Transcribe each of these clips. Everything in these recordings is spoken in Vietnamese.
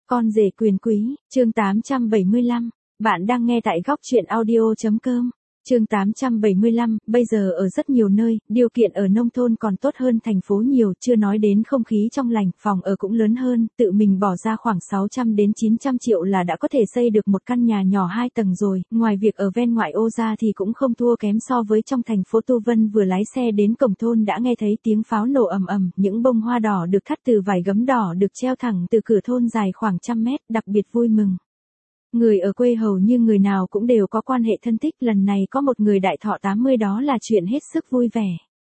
Con rể quyền quý, chương 875. Bạn đang nghe tại góc truyện audio.com. Chương 875, bây giờ ở rất nhiều nơi, điều kiện ở nông thôn còn tốt hơn thành phố nhiều, chưa nói đến không khí trong lành, phòng ở cũng lớn hơn, tự mình bỏ ra khoảng 600 đến 900 triệu là đã có thể xây được một căn nhà nhỏ 2 tầng rồi, ngoài việc ở ven ngoại ô ra thì cũng không thua kém so với trong thành phố. Tu Vân vừa lái xe đến cổng thôn đã nghe thấy tiếng pháo nổ ầm ầm, những bông hoa đỏ được thắt từ vải gấm đỏ được treo thẳng từ cửa thôn dài khoảng 100 mét, đặc biệt vui mừng. Người ở quê hầu như người nào cũng đều có quan hệ thân thích, lần này có một người đại thọ 80 đó là chuyện hết sức vui vẻ.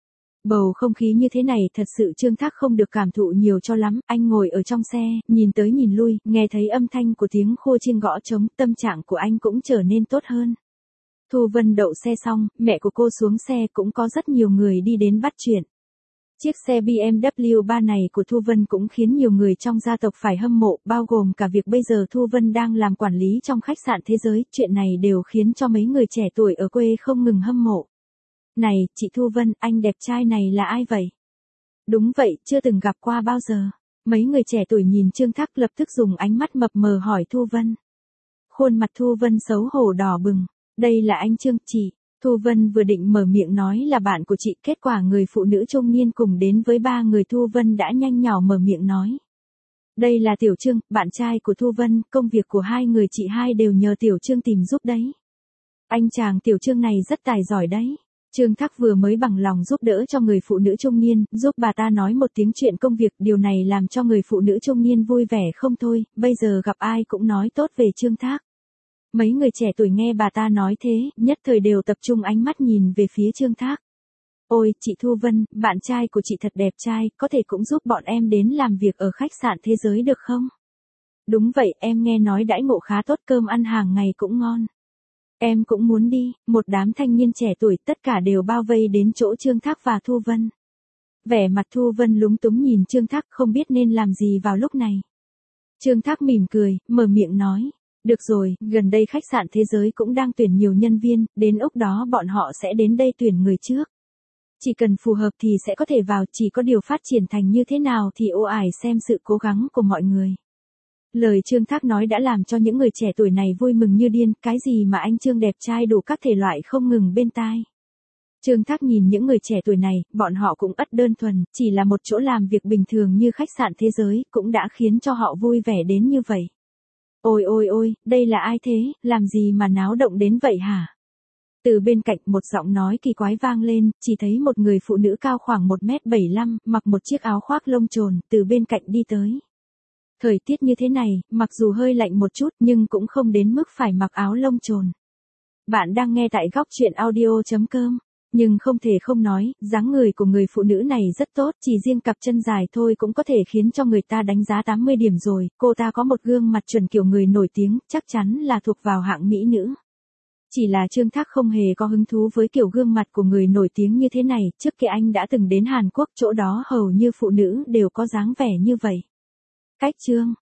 Bầu không khí như thế này thật sự Trương Thác không được cảm thụ nhiều cho lắm, anh ngồi ở trong xe, nhìn tới nhìn lui, nghe thấy âm thanh của tiếng khua chiêng gõ trống, tâm trạng của anh cũng trở nên tốt hơn. Thu Vân đậu xe xong, mẹ của cô xuống xe, cũng có rất nhiều người đi đến bắt chuyện. Chiếc xe BMW 3 này của Thu Vân cũng khiến nhiều người trong gia tộc phải hâm mộ, bao gồm cả việc bây giờ Thu Vân đang làm quản lý trong khách sạn Thế Giới, chuyện này đều khiến cho mấy người trẻ tuổi ở quê không ngừng hâm mộ. Này, chị Thu Vân, anh đẹp trai này là ai vậy? Đúng vậy, chưa từng gặp qua bao giờ. Mấy người trẻ tuổi nhìn Trương Thác lập tức dùng ánh mắt mập mờ hỏi Thu Vân. Khuôn mặt Thu Vân xấu hổ đỏ bừng. Đây là anh Trương, chị. Thu Vân vừa định mở miệng nói là bạn của chị, kết quả người phụ nữ trung niên cùng đến với 3 người Thu Vân đã nhanh nhỏ mở miệng nói. Đây là Tiểu Trương, bạn trai của Thu Vân, công việc của hai người chị hai đều nhờ Tiểu Trương tìm giúp đấy. Anh chàng Tiểu Trương này rất tài giỏi đấy. Trương Thác vừa mới bằng lòng giúp đỡ cho người phụ nữ trung niên, giúp bà ta nói một tiếng chuyện công việc, điều này làm cho người phụ nữ trung niên vui vẻ không thôi, bây giờ gặp ai cũng nói tốt về Trương Thác. Mấy người trẻ tuổi nghe bà ta nói thế, nhất thời đều tập trung ánh mắt nhìn về phía Trương Thác. Ôi, chị Thu Vân, bạn trai của chị thật đẹp trai, có thể cũng giúp bọn em đến làm việc ở khách sạn Thế Giới được không? Đúng vậy, em nghe nói đãi ngộ khá tốt, cơm ăn hàng ngày cũng ngon. Em cũng muốn đi. Một đám thanh niên trẻ tuổi tất cả đều bao vây đến chỗ Trương Thác và Thu Vân. Vẻ mặt Thu Vân lúng túng nhìn Trương Thác không biết nên làm gì vào lúc này. Trương Thác mỉm cười, mở miệng nói. Được rồi, gần đây khách sạn Thế Giới cũng đang tuyển nhiều nhân viên, đến lúc đó bọn họ sẽ đến đây tuyển người trước. Chỉ cần phù hợp thì sẽ có thể vào, chỉ có điều phát triển thành như thế nào thì ô ải xem sự cố gắng của mọi người. Lời Trương Thác nói đã làm cho những người trẻ tuổi này vui mừng như điên, cái gì mà anh Trương đẹp trai đủ các thể loại không ngừng bên tai. Trương Thác nhìn những người trẻ tuổi này, bọn họ cũng ất đơn thuần, chỉ là một chỗ làm việc bình thường như khách sạn Thế Giới, cũng đã khiến cho họ vui vẻ đến như vậy. Ôi ôi ôi, đây là ai thế, làm gì mà náo động đến vậy hả? Từ bên cạnh một giọng nói kỳ quái vang lên, chỉ thấy một người phụ nữ cao khoảng 1m75, mặc một chiếc áo khoác lông trồn, từ bên cạnh đi tới. Thời tiết như thế này, mặc dù hơi lạnh một chút nhưng cũng không đến mức phải mặc áo lông trồn. Bạn đang nghe tại góc truyện audio.com. Nhưng không thể không nói, dáng người của người phụ nữ này rất tốt, chỉ riêng cặp chân dài thôi cũng có thể khiến cho người ta đánh giá 80 điểm rồi, cô ta có một gương mặt chuẩn kiểu người nổi tiếng, chắc chắn là thuộc vào hạng mỹ nữ. Chỉ là Trương Thác không hề có hứng thú với kiểu gương mặt của người nổi tiếng như thế này, trước kia anh đã từng đến Hàn Quốc, chỗ đó hầu như phụ nữ đều có dáng vẻ như vậy. Cách Trương